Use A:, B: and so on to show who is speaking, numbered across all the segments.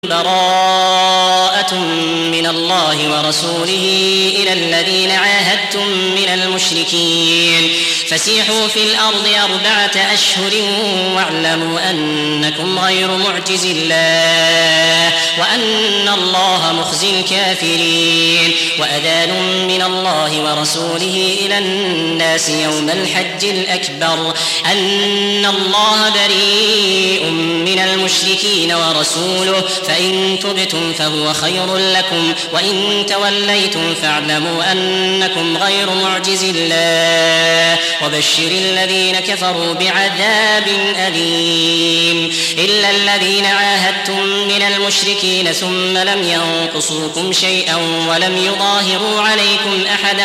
A: براءة من الله ورسوله إلى الذين عاهدتم من المشركين فسيحوا في الأرض 4 أشهر واعلموا أنكم غير معجز الله وأن الله مخزي الكافرين. وأذان من الله ورسوله إلى الناس يوم الحج الأكبر أن الله بريء من المشركين ورسوله فإن تبتم فهو خير لكم وإن توليتم فاعلموا أنكم غير معجز الله وبشر الذين كفروا بعذاب أليم. إلا الذين عاهدتم من المشركين ثم لم ينقصوكم شيئا ولم يظاهروا عليكم أحدا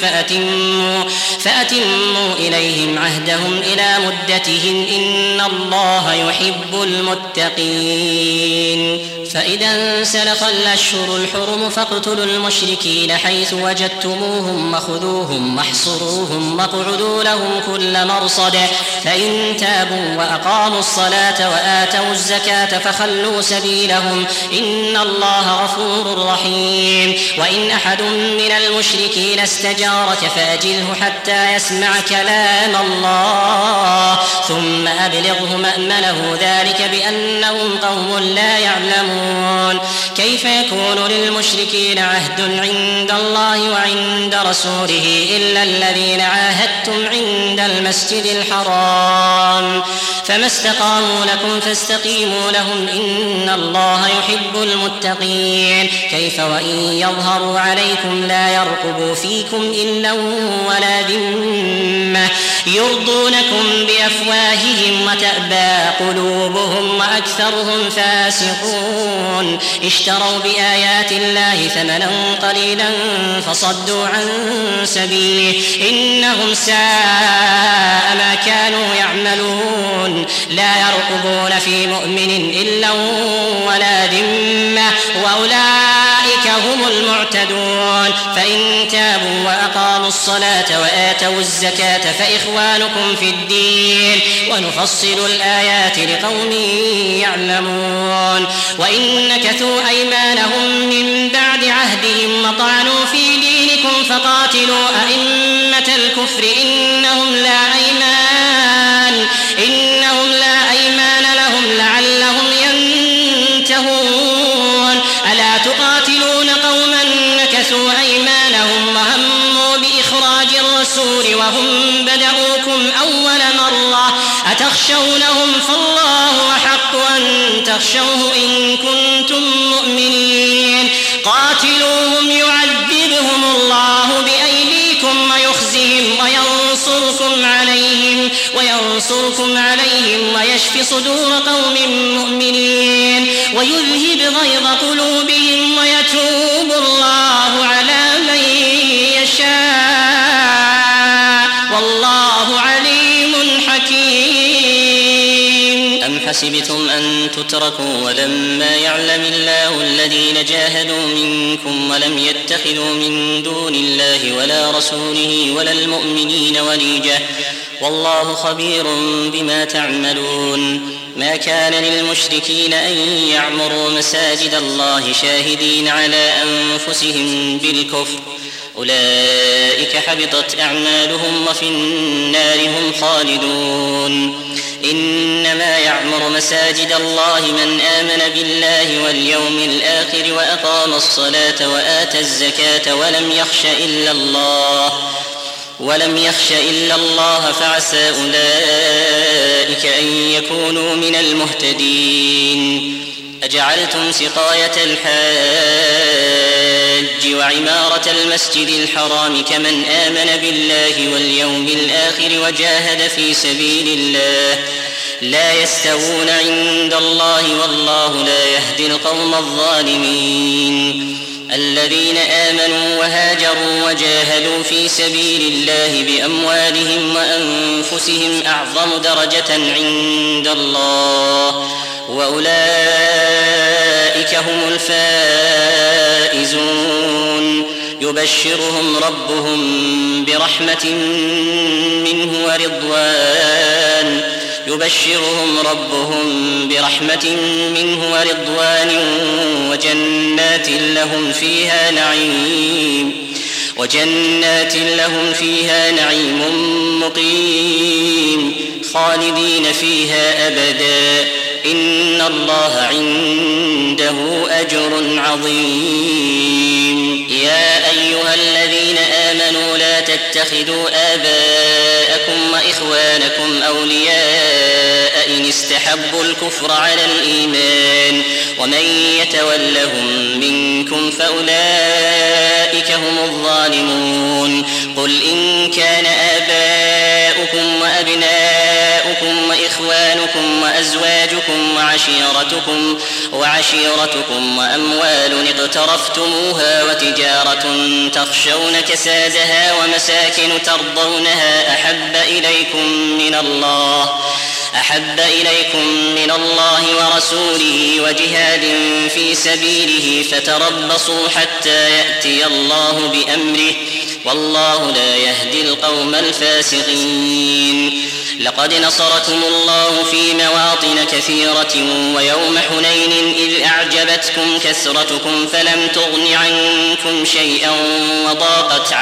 A: فأتموا إليهم عهدهم إلى مدتهم إن الله يحب المتقين. فإذا انسلخ الأشهر الحرم فاقتلوا المشركين حيث وجدتموهم وخذوهم واحصروهم واقعدوا لهم كل مرصد فإن تابوا وأقاموا الصلاة وآتوا الزكاة فخلوا سبيلهم إن الله غفور رحيم. وإن أحد من المشركين استجارك فأجره حتى يسمع كلام الله ثم أبلغه مأمنه ذلك بأنهم قوم لا يعلمون. كيف يكون للمشركين عهد عند الله وعند رسوله إلا الذين عاهدتم عند المسجد الحرام فما استقاموا لكم فاستقيموا لهم إن الله يحب المتقين. كيف وإن يظهروا عليكم لا يرقبوا فيكم إلا ولا ذمة يرضونكم بأفواههم وتأبى قلوبهم وأكثرهم فاسقون. اشتروا بآيات الله ثمنا قليلا فصدوا عن سبيله إنهم ساء ما كانوا يعملون. لا يرقبون في مؤمن إلا ولا ذمة وأولئك هم المعتدون. فإن تابوا وأقاموا الصلاة وآتوا الزكاة فإخوانكم في الدين ونفصل الآيات لقوم يعلمون. وإن نكثوا أيمانهم من بعد عهدهم وطعنوا في دينكم فقاتلوا أئمة الكفر إنهم لا أيمان لهم لعلهم ينتهون. ألا تقاتلون قوما نكثوا أيمانهم وهموا بإخراج الرسول وهم بدؤوكم أول مرة أتخشونهم فالله أحق أن تخشوه إن كنتم مؤمنين. قاتلوهم يعذبهم الله بأيديكم ويخزهم وينصركم عليهم ويشفي صدور قوم مؤمنين ويذهب غيظ قلوبهم ويتوب الله على من يشاء والله عليم حكيم. أم حسبتم أن تتركوا ولما يعلم الله الذين جاهدوا منكم ولم يتخذوا من دون الله ولا رسوله ولا المؤمنين وليجة والله خبير بما تعملون. ما كان للمشركين أن يعمروا مساجد الله شاهدين على أنفسهم بالكفر أولئك حبطت أعمالهم وفي النار هم خالدون. إنما يعمر مساجد الله من آمن بالله واليوم الآخر وأقام الصلاة وآتى الزكاة ولم يخش إلا الله فعسى أولئك أن يكونوا من المهتدين. أجعلتم سقاية الحاج وعمارة المسجد الحرام كمن آمن بالله واليوم الآخر وجاهد في سبيل الله لا يستوون عند الله والله لا يهدي القوم الظالمين. الذين آمنوا وهاجروا وجاهدوا في سبيل الله بأموالهم وأنفسهم أعظم درجة عند الله وأولئك هم الفائزون. يبشرهم ربهم برحمة منه يبشرهم ربهم برحمة منه ورضوان وجنات لهم فيها نعيم مقيم خالدين فيها أبدا إن الله عنده أجر عظيم. يا أيها الذين آمنوا لا تتخذوا آباءكم وإخوانكم أولياء إن استحبوا الكفر على الإيمان ومن يتولهم منكم فأولئك هم الظالمون. قل إن كان آباؤكم وأبناؤكم وإخوانكم وأزواجكم وعشيرتكم وأموال اقترفتموها وتجارة تخشون كسادها ومساكن ترضونها أحب إليكم من الله ورسوله وجهاد في سبيله فتربصوا حتى يأتي الله بأمره والله لا يهدي القوم الفاسقين. لقد نصركم الله في مواطن كثيرة ويوم حنين إذ أعجبتكم كثرتكم فلم تغن عنكم شيئا وضاقت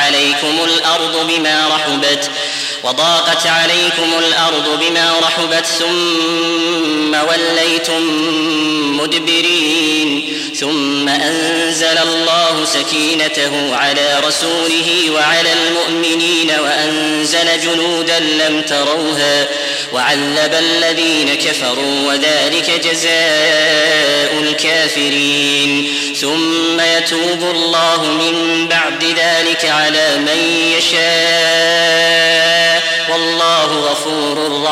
A: عليكم الأرض بما رحبت ثم وليتم مدبرين ثم أنزل الله سكينته على رسوله وعلى المؤمنين وأنزل جنودا لم تروها وعذب الذين كفروا وذلك جزاء الكافرين. ثم يتوب الله من بعد ذلك على من يشاء والله غفور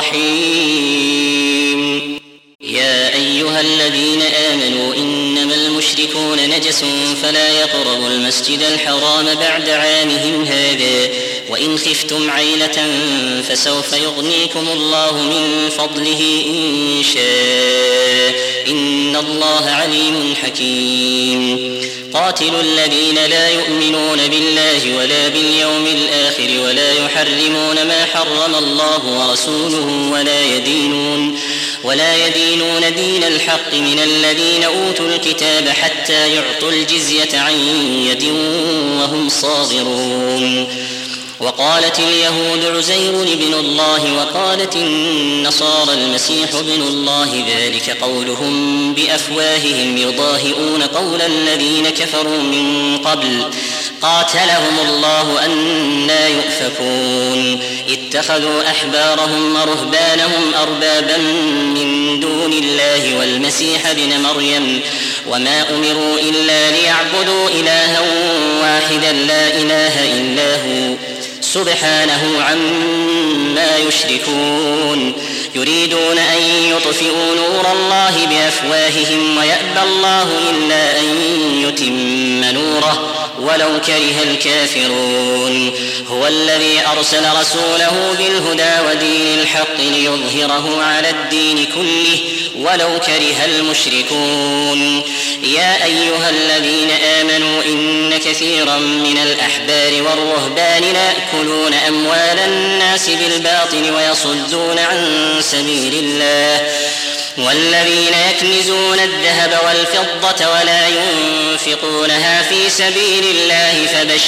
A: رحيم. يا أيها الذين آمنوا إنما المشركون نجس فلا يقربوا المسجد الحرام بعد عامهم هذا وإن خفتم عيلة فسوف يغنيكم الله من فضله إن شاء إن الله عليم حكيم. قاتلوا الذين لا يؤمنون بالله ولا باليوم الآخر ولا يحرمون ما حرم الله ورسوله ولا يدينون دين الحق من الذين أوتوا الكتاب حتى يعطوا الجزية عن يد وهم صاغرون. وقالت اليهود عزير ابن الله وقالت النصارى المسيح ابن الله ذلك قولهم بأفواههم يضاهئون قول الذين كفروا من قبل قاتلهم الله أنى يؤفكون. اتخذوا أحبارهم ورهبانهم أربابا من دون الله والمسيح ابن مريم وما أمروا إلا ليعبدوا إلها واحدا لا إله إلا هو سبحانه عما يشركون. يريدون أن يطفئوا نور الله بأفواههم ويأبى الله إلا أن يتم نوره ولو كره الكافرون. هو الذي أرسل رسوله بالهدى ودين الحق ليظهره على الدين كله ولو كره المشركون. يا أيها الذين آمنوا إن كثيرا من الأحبار والرهبان ليأكلون أموال الناس بالباطل ويصدون عن سبيل الله والذين يكنزون الذهب والفضة ولا ينفقونها في سبيل الله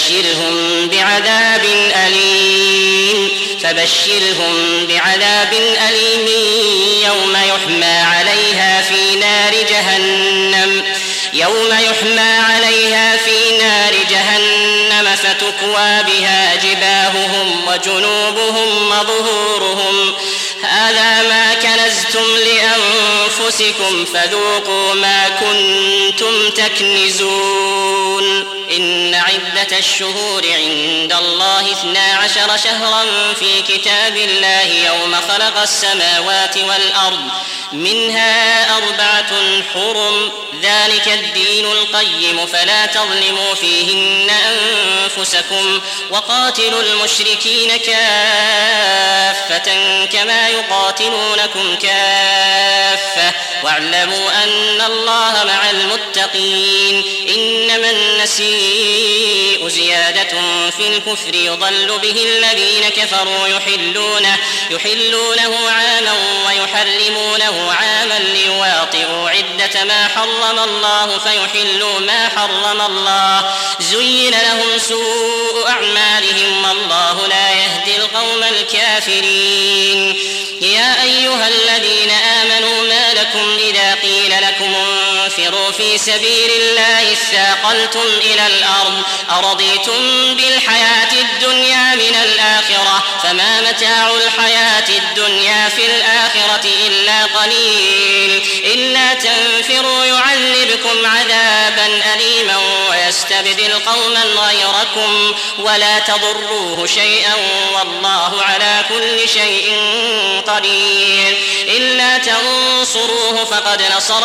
A: فبشرهم بعذاب أليم يوم يحمى عليها في نار جهنم فتكوى بها جباههم وجنوبهم وظهورهم هذا ما كنزتم لأنفسكم فذوقوا ما كنتم تكنزون. إن عدة الشهور عند الله 12 شهرا في كتاب الله يوم خلق السماوات والأرض منها 4 حرم ذلك الدين القيم فلا تظلموا فيهن أنفسكم وقاتلوا المشركين كافة كما يقاتلونكم كافة واعلموا أن الله مع المتقين. إنما النسيء زيادة في الكفر يضل به الذين كفروا يحلونه عاما ويحرمونه عاما ليواطئوا عدة ما حرم الله فيحلوا ما حرم الله زين لهم سوء أعمالهم والله لا يهدي القوم الكافرين. يا أيها الذين آمنوا ما لكم إذا قيل لكم انفروا في سبيل الله اثاقلتم إلى الأرض أرضيتم بالحياة الدنيا من الآخرة فما متاع الحياة الدنيا في الآخرة إلا قليل. إلا تنفروا يعذبكم عذابا أليما ويستبدل قوما غيركم ولا تضروه شيئا والله على كل شيء قدير. إلا تنصروه فقد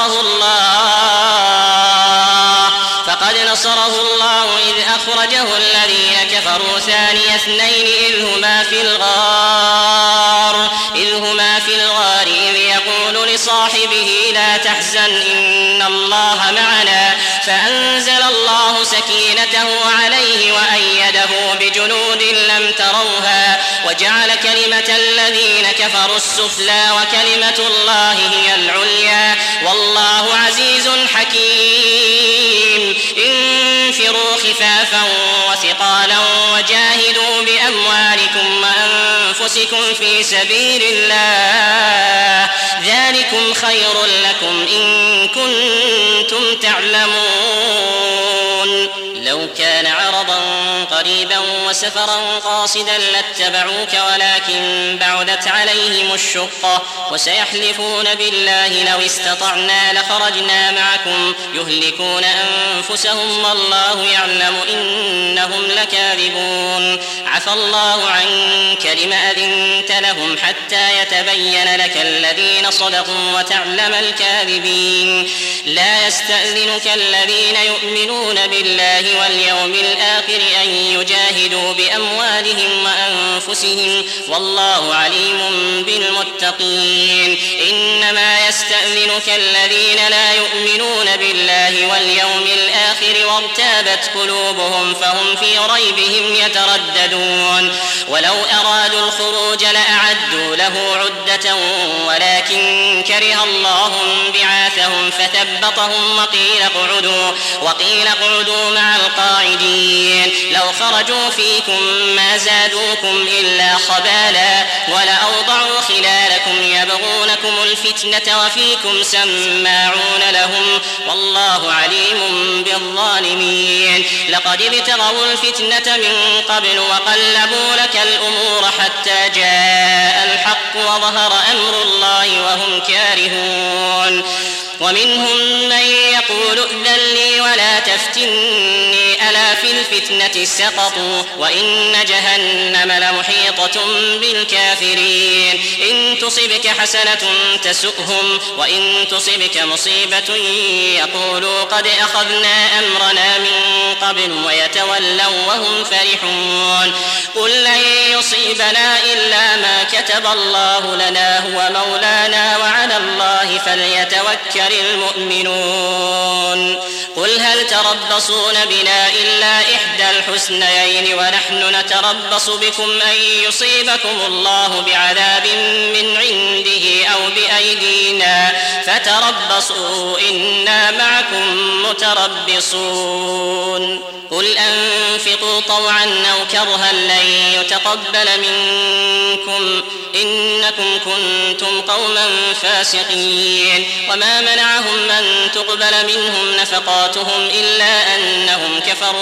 A: نصره الله إذ أخرجه الذين كفروا ثاني اثنين إذ هما في الغار إذ يقول لصاحبه لا تحزن إن الله معنا فأنزل الله سكينته عليه وأيده بجنود لم تروها وجعل كلمة الذين كفروا السفلى وكلمة الله هي العليا والله عزيز حكيم. انفروا خفافا وثقالا وجاهدوا بأموالكم وأنفسكم في سبيل الله ذلكم خير لكم إن كنتم تعلمون. لو كان عرضا قريبا وسفرا قاصدا لاتبعوك ولكن بعدت عليهم الشقة وسيحلفون بالله لو استطعنا لخرجنا معكم يهلكون أنفسهم والله يعلم إنهم لكاذبون. عفى الله عنك لم أذنت لهم حتى يتبين لك الذين صدقوا وتعلم الكاذبين. لا يستأذنك الذين يؤمنون بالله واليوم الآخر أن يجاهدوا بأموالهم وأنفسهم والله عليم بالمتقين. إنما يستأذنك الذين لا يؤمنون بالله واليوم الآخر وارتابت قلوبهم فهم في ريبهم يترددون. ولو أرادوا الخروج لأعدوا له عدة ولكن كره الله بعاثهم فثبطهم وقيل اقعدوا مع القاعدين. لو خرجوا فيكم ما زادوكم إلا خبالا ولأوضعوا خلالكم يبغونكم الفتنة وفيكم سماعون لهم والله عليم بالظالمين. لقد ابتغوا الفتنة من قبل وقلبوا لك الأمور حتى جاء الحق وظهر أمر الله وهم كارهون. ومنهم من يقول ائذن لي ولا تفتني ألا في الفتنة سقطوا وإن جهنم لمحيطة بالكافرين. إن تصبك حسنة تسؤهم وإن تصبك مصيبة يقولوا قد أخذنا أمرنا من قبل ويتولوا وهم فرحون. قل لن يصيبنا إلا ما كتب الله لنا هو مولانا وعلى الله فليتوكل المؤمنون. قل هل تربصون بنا إلا إحدى الحسنيين ونحن نتربص بكم أن يصيبكم الله بعذاب من عنده أو بأيدينا فتربصوا إنا معكم متربصون. قل أنفقوا طوعا أو كرها لن يتقبل منكم إنكم كنتم قوما فاسقين. وما منعهم أن تقبل منهم نفقاتهم إلا أنهم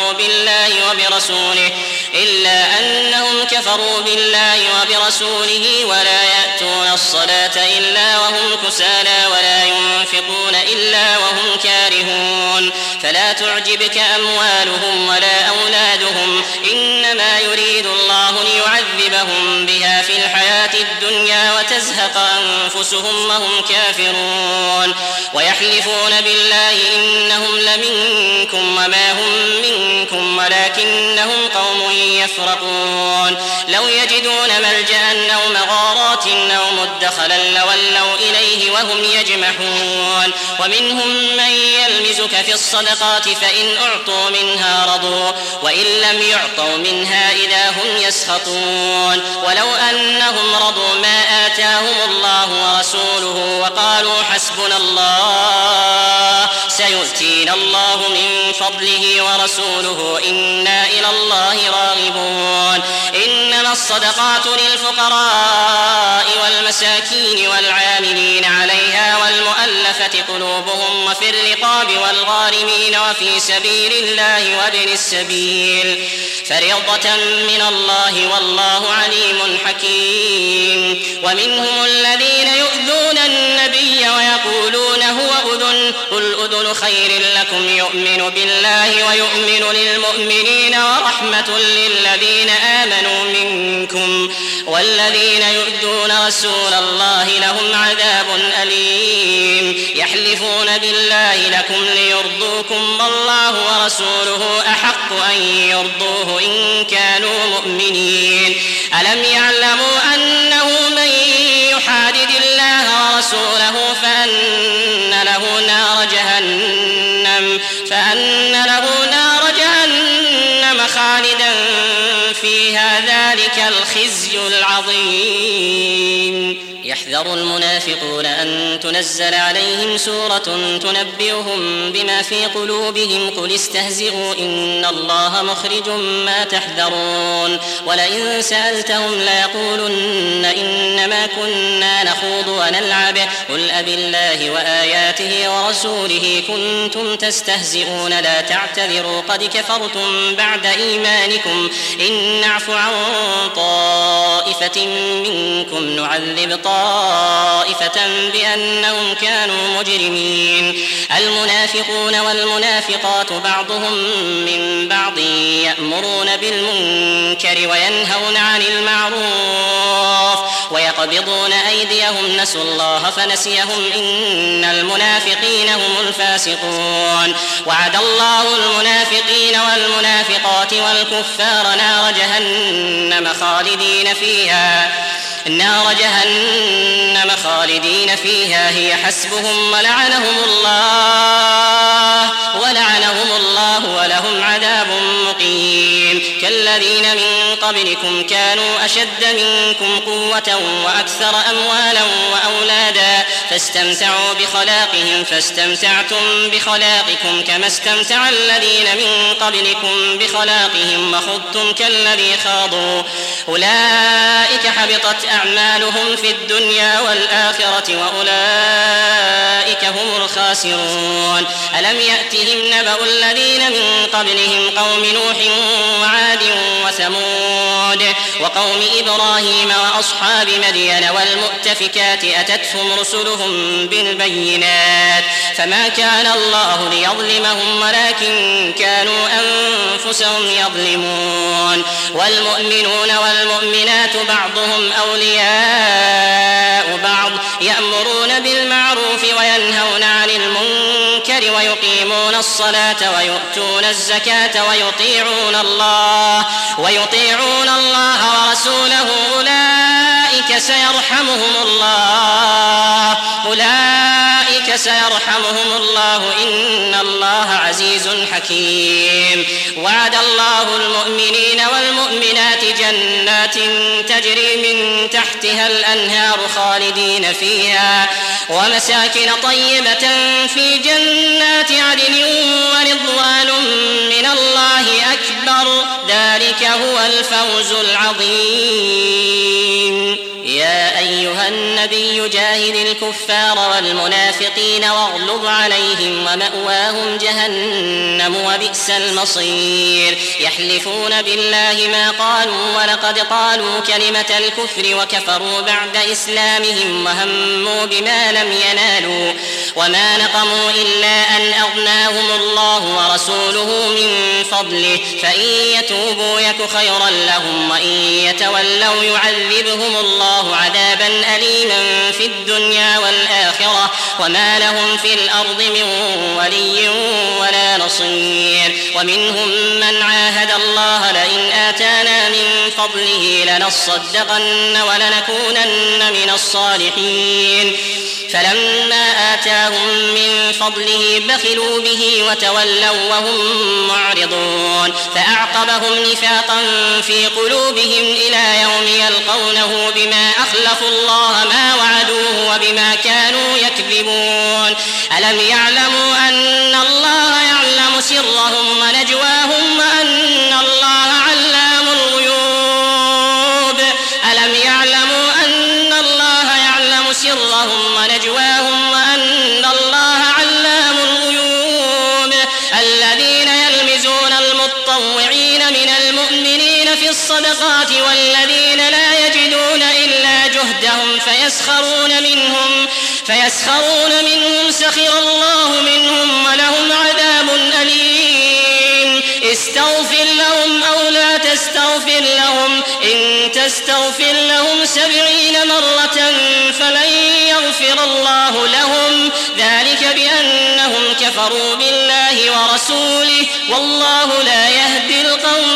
A: كفروا بالله وبرسوله ولا يأتون الصلاة إلا وهم كسالى ولا ينفقون إلا وهم كارهون. فلا تعجبك أموالهم ولا أولادهم إنما يريد الله ليعذبهم بها في الحياة الدنيا وتزهق أنفسهم وهم كافرون. ويحلفون بالله إنهم لمنكم وما هم منكم ولكنهم قوم يفرقون لو يجدون ملجأ أو مغارات أو مدخلا لولوا إليه وهم يجمحون ومنهم من يلمزك في الصدقات فإن أعطوا منها رضوا وإن لم يعطوا منها إذا هم يسخطون ولو أنهم رضوا ما آتاهم الله ورسوله وقالوا حسبنا الله سيؤتينا الله من فضله ورسوله إنا إلى الله راغبون إنما الصدقات للفقراء والمساكين والعاملين عليها والمؤلفة قلوبهم وفي الرقاب والغارمين وفي سبيل الله وابن السبيل فريضة من الله والله عليم حكيم ومنهم الذين يؤذون النبي ويقولون هو أذن قل أذن خير لكم يؤمن بالله ويؤمن للمؤمنين ورحمة للذين آمنوا منكم والذين يؤذون رسول الله لهم عذاب أليم يحلفون بالله لكم ليرضوكم والله ورسوله أحق أن يرضوه إن كانوا مؤمنين ألم يعلموا أنه من يحادد الله ورسوله فأن له نار جهنم خالدا فيها ذلك الخزي العظيم يحذر المنافقون أن تنزل عليهم سورة تنبئهم بما في قلوبهم قل استهزئوا إن الله مخرج ما تحذرون ولئن سألتهم ليقولن إنما كنا نخوض ونلعب قل أبالله وآياته ورسوله كنتم تستهزئون لا تعتذروا قد كفرتم بعد إيمانكم إن نعف عن طائفة منكم نعذب طائفة بأنهم كانوا مجرمين المنافقون والمنافقات بعضهم من بعض يأمرون بالمنكر وينهون عن المعروف ويقبضون أيديهم نسوا الله فنسيهم إن المنافقين هم الفاسقون وعد الله المنافقين والمنافقات والكفار نار جهنم خالدين فيها هي حسبهم ولعنهم الله ولهم عذاب مقيم كالذين من قبلكم كانوا أشد منكم قوة وأكثر أموالا وأولادا فاستمتعوا بخلاقهم فاستمتعتم بخلاقكم كما استمتع الذين من قبلكم بخلاقهم وخضتم كالذي خاضوا أولئك حبطت أعمالهم في الدنيا والآخرة وأولئك هم الخاسرون ألم يأتهم نبأ الذين من قبلهم قوم نوح وعاد وثمود وقوم إبراهيم وأصحاب مدين والمؤتفكات أتتهم رسلهم بالبينات فما كان الله ليظلمهم ولكن كانوا أنفسهم يظلمون والمؤمنون والمؤمنات بعضهم أولياء بعض يأمرون بالمعروف وينهون عن المنكر ويقيمون الصلاة ويؤتون الزكاة ويطيعون الله ورسوله أولئك سيرحمهم الله إن الله عزيز حكيم وعد الله المؤمنين والمؤمنات جنات تجري من تحتها الأنهار خالدين فيها ومساكن طيبة في جنات عدن ورضوان من الله أكبر ذلك هو الفوز العظيم يا أيها النبي جاهد الكفار والمنافقين واغلظ عليهم ومأواهم جهنم وبئس المصير يحلفون بالله ما قالوا ولقد قالوا كلمة الكفر وكفروا بعد إسلامهم وهموا بما لم ينالوا وما نقموا إلا أن أغناهم الله ورسوله من فضله فإن يتوبوا يك خيرا لهم وإن يتولوا يعذبهم الله عذابا أليما في الدنيا والآخرة وما لهم في الأرض من ولي ولا نصير ومنهم من عاهد الله لئن آتانا من فضله لنصدقن ولنكونن من الصالحين فلما آتاهم من فضله بخلوا به وتولوا وهم معرضون فأعقبهم نفاقا في قلوبهم إلى يوم يلقونه بما أخلفوا الله ما وعدوه وبما كانوا يكذبون ألم يعلموا أن الله يعلم سرهم ونجواهم وأن الله علام الغيوب ألم يعلموا أن الله يعلم سرهم ونجواهم وأن الله علام الغيوب الذين يلمزون المتطوعين من المؤمنين في الصدقات والذين لا يجدون إلا جهدهم فيسخرون منهم سخر الله منهم ولهم عذاب أليم استغفر لهم أو لا تستغفر لهم إن تستغفر لهم 70 مرة فلن يغفر الله لهم ذلك بأنهم كفروا بالله ورسوله والله لا يهدي القوم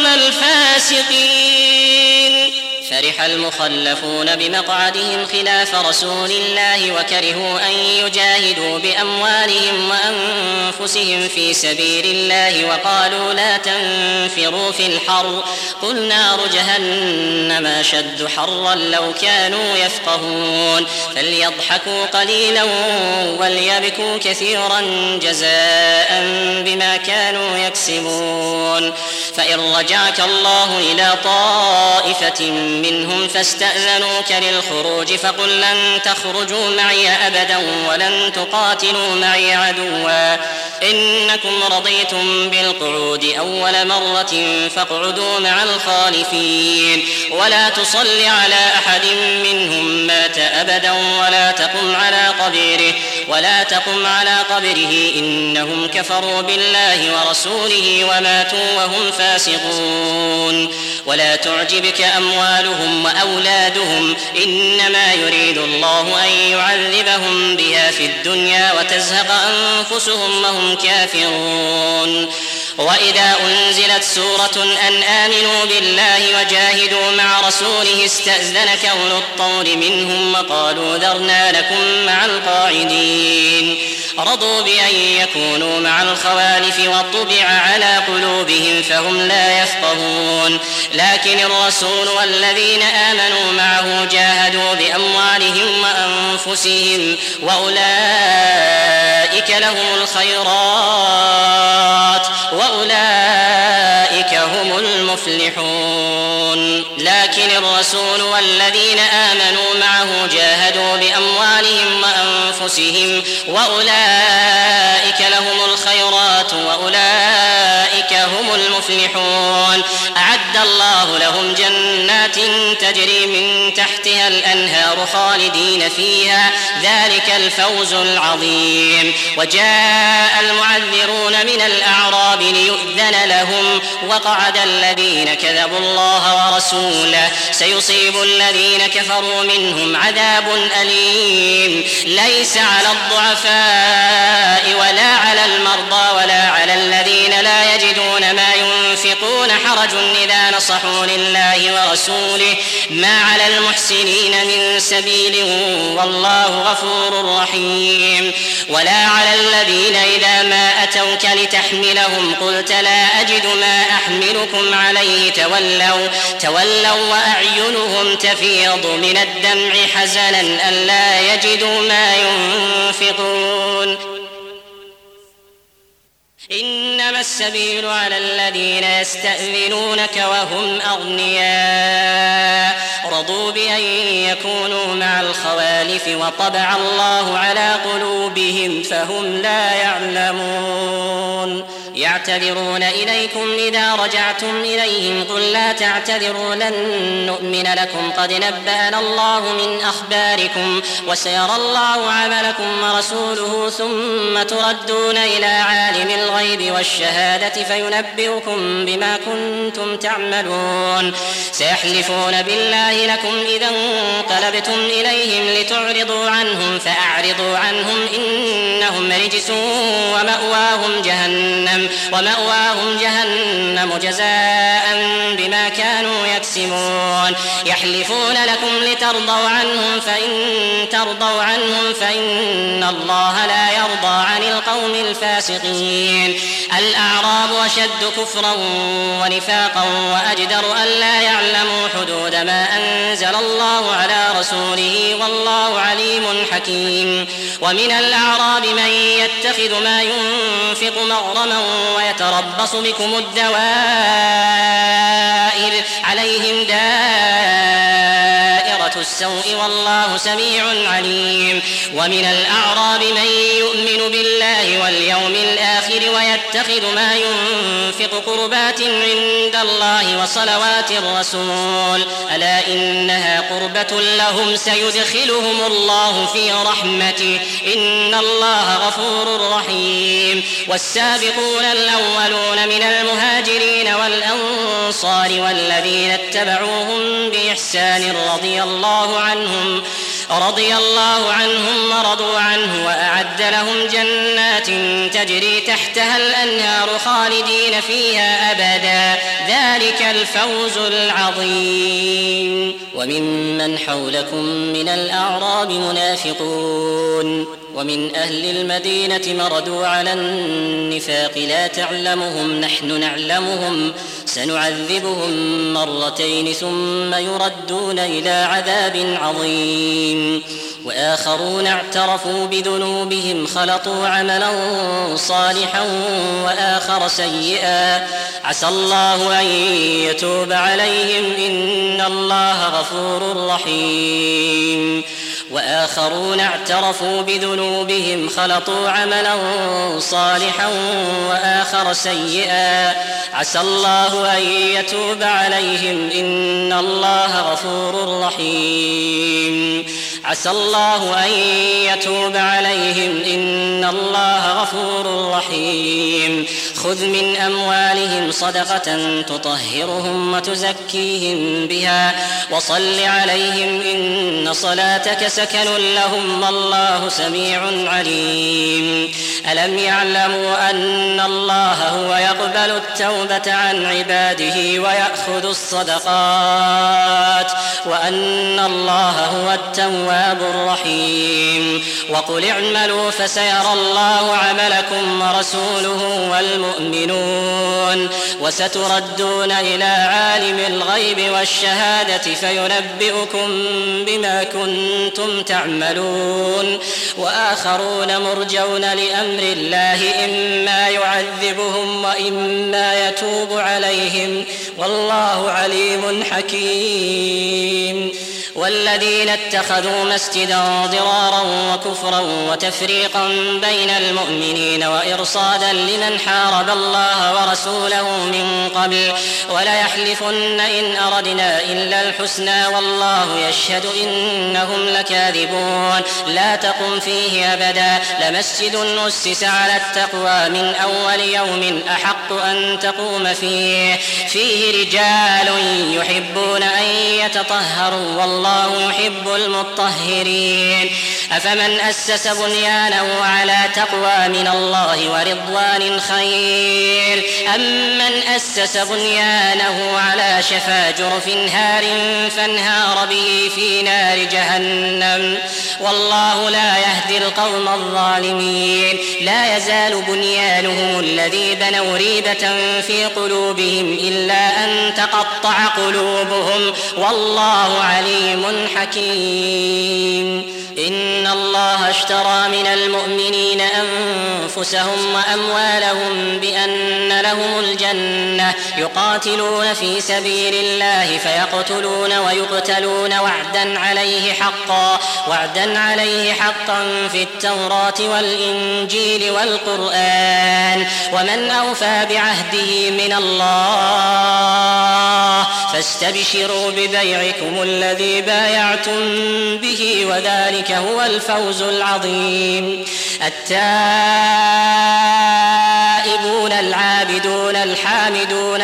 A: الفاسقين فرح المخلفون بمقعدهم خلاف رسول الله وكرهوا أن يجاهدوا بأموالهم وأنفسهم في سبيل الله وقالوا لا تنفروا في الحر قل نار جهنم أشد حرا لو كانوا يفقهون فليضحكوا قليلا وليبكوا كثيرا جزاء بما كانوا يكسبون فإن رجعك الله إلى طائفة منهم فاستأذنوك للخروج فقل لن تخرجوا معي أبدا ولن تقاتلوا معي عدوا إنكم رضيتم بالقعود أول مرة فاقعدوا مع الخالفين ولا تصل على أحد منهم مات أبدا ولا تقم على قبره إنهم كفروا بالله ورسوله وماتوا وهم فاسقون ولا تعجبك أموالهم وأولادهم إنما يريد الله أن يعذبهم بها في الدنيا وتزهق أنفسهم وهم كافرون وإذا أنزلت سورة أن آمنوا بالله وجاهدوا مع رسوله استأذنك أولو الطول منهم وقالوا ذرنا لكم مع القاعدين رضوا بأن يكونوا مع الخوالف وطبع على قلوبهم فهم لا يفقهون لكن الرسول والذين آمنوا معه جاهدوا بأموالهم وأنفسهم وأولئك هم المفلحون لكن الرسول والذين آمنوا معه جاهدوا بأموالهم وأنفسهم وأولئك لهم الخيرات وأولئك هم المفلحون أعد الله لهم جنات تجري من تحتها الأنهار خالدين فيها ذلك الفوز العظيم وجاء المعذرون من الأعراب ليؤذن لهم وقعد الذين كذبوا الله ورسوله سيصيب الذين كفروا منهم عذاب أليم ليس على الضعفاء ولا على المرضى ولا على الذين لا يجدون ما ينفقون حرج إذا نصحوا لله ورسوله ما على المحسنين من سبيل والله غفور رحيم ولا على الذين إذا ما أتوك لتحملهم قلت لا أجد ما أحملكم عليه تولوا وأعينهم تفيض من الدمع حزنا ألا يجدوا ما ينفقون إنما السبيل على الذين يستأذنونك وهم أغنياء رضوا بأن يكونوا مع الخوالف وطبع الله على قلوبهم فهم لا يعلمون يعتذرون إليكم إذا رجعتم إليهم قل لا تعتذروا لن نؤمن لكم قد نبأنا الله من أخباركم وسيرى الله عملكم ورسوله ثم تردون إلى عالم الغيب والشهادة فينبئكم بما كنتم تعملون سيحلفون بالله لكم إذا انقلبتم إليهم لتعرضوا عنهم فأعرضوا عنهم إنهم رجس ومأواهم جهنم ومأواهم جهنم جزاء بما كانوا يكسبون يحلفون لكم لترضوا عنهم فإن ترضوا عنهم فإن الله لا يرضى عن القوم الفاسقين الأعراب أشد كفرا ونفاقا وأجدر ألا يعلموا حدود ما أنزل الله على رسوله والله عليم حكيم ومن الأعراب من يتخذ ما ينفق مغرما ويتربص بكم الدوائر عليهم دائرة السوء والله سميع عليم ومن الأعراب من يؤمن بالله واليوم الآخر ويتخذ ما ينفق قربات عند الله وصلوات الرسول ألا إنها قربة لهم سيدخلهم الله في رحمته إن الله غفور رحيم والسابقون الأولون من المهاجرين والأنصار والذين اتبعوهم بإحسان رضي الله عنهم ورضوا عنه وأعد لهم جنات تجري تحتها الأنهار خالدين فيها أبدا ذلك الفوز العظيم وممن حولكم من الأعراب منافقون ومن أهل المدينة مردوا على النفاق لا تعلمهم نحن نعلمهم سنعذبهم مرتين ثم يردون إلى عذاب عظيم وآخرون اعترفوا بذنوبهم خلطوا عملا صالحا وآخر سيئا عسى الله أن يتوب عليهم إن الله غفور رحيم وآخرون اعترفوا بذنوبهم خلطوا عملا صالحا وآخر سيئا عسى الله أن يتوب عليهم إن الله غفور رحيم عسى الله أن يتوب عليهم إن الله غفور رحيم خذ من أموالهم صدقة تطهرهم وتزكيهم بها وصل عليهم إن صلاتك سكن لهم والله سميع عليم ألم يعلموا أن الله هو يقبل التوبة عن عباده ويأخذ الصدقات وأن الله هو التواب الرحيم وقل اعملوا فسيرى الله عملكم ورسوله والمؤمنون وستردون إلى عالم الغيب والشهادة فينبئكم بما كنتم تعملون وآخرون مرجون لأمر الله إما يعذبهم وإما يتوب عليهم والله عليم حكيم والذين اتخذوا مسجدا ضرارا وكفرا وتفريقا بين المؤمنين وإرصادا لمن حارب الله ورسوله من قبل وليحلفن إن أردنا إلا الحسنى والله يشهد إنهم لكاذبون لا تقم فيه أبدا لمسجد أسس على التقوى من أول يوم أحق أن تقوم فيه رجال يحبون أن يتطهروا والله يحب المطهرين أفمن أسس بنيانه على تقوى من الله ورضوان خير أم من أسس بنيانه على شفا جرف هار فانهار به في نار جهنم والله لا يهدي القوم الظالمين لا يزال بنيانهم الذي بنوا ريبة في قلوبهم إلا أن تقطع قلوبهم والله عليم حكيم إن الله اشترى من المؤمنين أنفسهم وأموالهم بأن لهم الجنة يقاتلون في سبيل الله فيقتلون ويقتلون وعدا عليه حقا في التوراة والإنجيل والقرآن ومن أوفى بعهده من الله فاستبشروا ببيعكم الذي بايعتم به وذلك هو الفوز العظيم التائبون العابدون الحامدون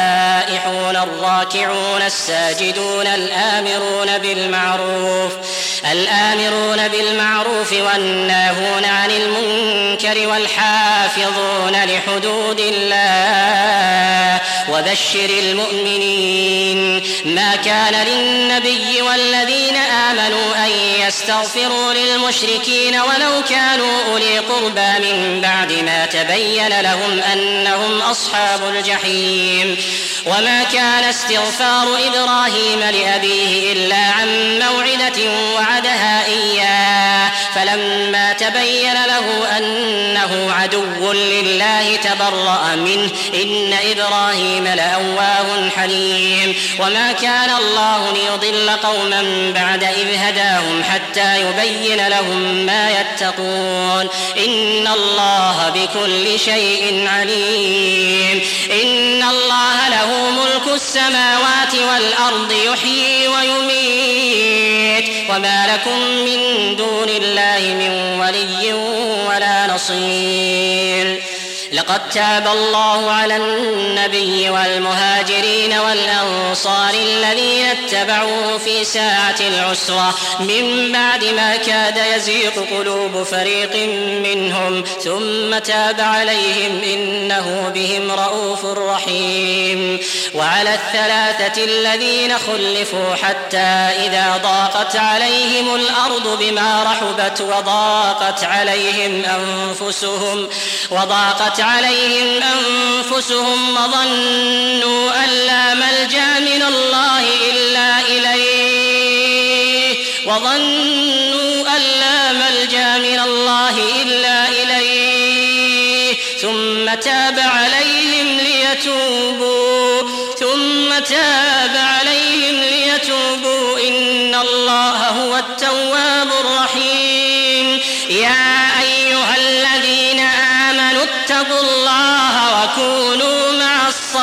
A: السائحون الراكعون الساجدون الآمرون بالمعروف الآمرون بالمعروف والناهون عن المنكر والحافظون لحدود الله وبشر المؤمنين. ما كان للنبي والذين آمنوا أن يستغفروا للمشركين ولو كانوا أولي قربى من بعد ما تبين لهم أنهم أصحاب الجحيم. وما كان استغفار إبراهيم لأبيه إلا عن موعدة وعدها إياه فلما تبين له أنه عدو لله تبرأ منه إن إبراهيم لأواه حليم. وما كان الله ليضل قوما بعد إذ هداهم حتى يبين لهم ما يتقون إن الله بكل شيء عليم. إن الله له ملك السماوات والأرض يحيي ويميت وما لكم من دون الله من ولي ولا نصير. لقد تاب الله على النبي والمهاجرين والأنصار الذين اتبعوه في ساعة العسرة من بعد ما كاد يزيغ قلوب فريق منهم ثم تاب عليهم إنه بهم رؤوف رحيم. وعلى الثلاثة الذين خلفوا حتى إذا ضاقت عليهم الأرض بما رحبت وضاقت عليهم أنفسهم وظنوا أن لا ملجأ من الله إلا إليه ثم تاب عليهم ليتوبوا إن الله هو التواب الرحيم. يا أيها الذين آمنوا اتقوا الله وكونوا مع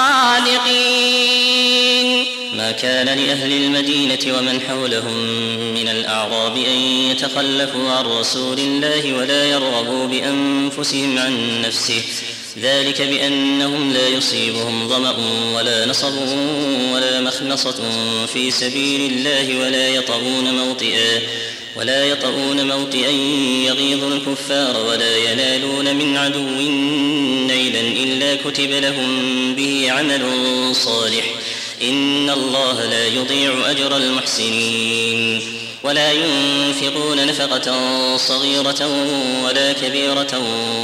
A: الصادقين.
B: ما كان لأهل المدينة ومن حولهم من الأعراب أن يتخلفوا عن رسول الله ولا يرغبوا بأنفسهم عن نفسه ذلك بأنهم لا يصيبهم ظمأ ولا نصب ولا مخنصة في سبيل الله ولا يطؤون موطئا يغيظ الكفار ولا ينالون من عدو نيلا إلا كتب لهم به عمل صالح إن الله لا يضيع أجر المحسنين. ولا ينفقون نفقة صغيرة ولا كبيرة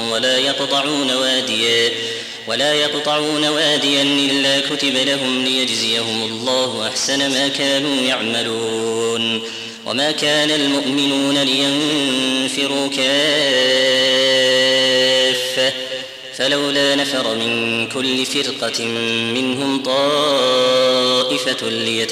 B: ولا يقطعون واديا إلا كتب لهم ليجزيهم الله أحسن ما كانوا يعملون. وما كان المؤمنون لينفروا كافة فلولا نفر من كل فرقة منهم طائفة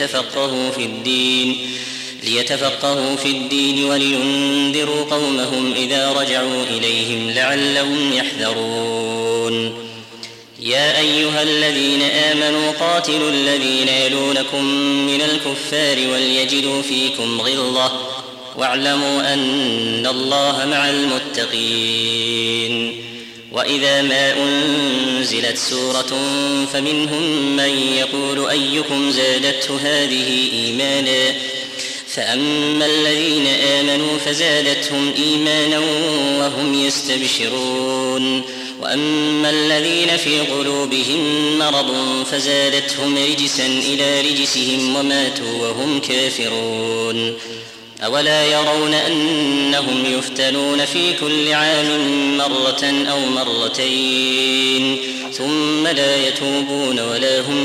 B: ليتفقهوا في الدين ولينذروا قومهم إذا رجعوا إليهم لعلهم يحذرون. يا أيها الذين آمنوا قاتلوا الذين يلونكم من الكفار وليجدوا فيكم غلظة واعلموا أن الله مع المتقين. وإذا ما أنزلت سورة فمنهم من يقول أيكم زادته هذه إيمانا فأما الذين آمنوا فزادتهم إيمانا وهم يستبشرون وأما الذين في قلوبهم مرض فزادتهم رجسا إلى رجسهم وماتوا وهم كافرون. أولا يرون أنهم يفتنون في كل عام مرة أو مرتين ثم لا يتوبون ولا هم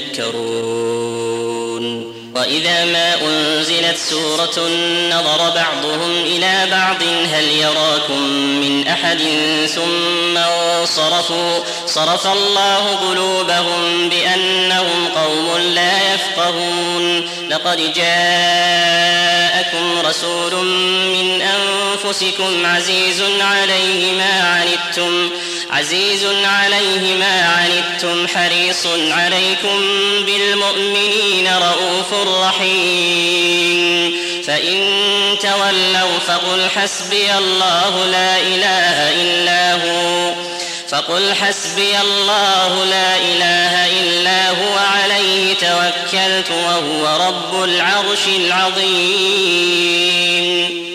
B: يذكرون. وإذا ما أنزلت سورة نظر بعضهم إلى بعض هل يراكم من أحد ثم صرف الله قلوبهم بأنهم قوم لا يفقهون. لقد جاءكم رسول من أنفسكم عزيز عليه ما عنتم حريص عليكم بالمؤمنين رؤوف رحيم. فإن تولوا فقل حسبي الله لا إله إلا هو
A: فقل حسبي الله لا إله إلا هو عليه توكلت وهو رب العرش العظيم.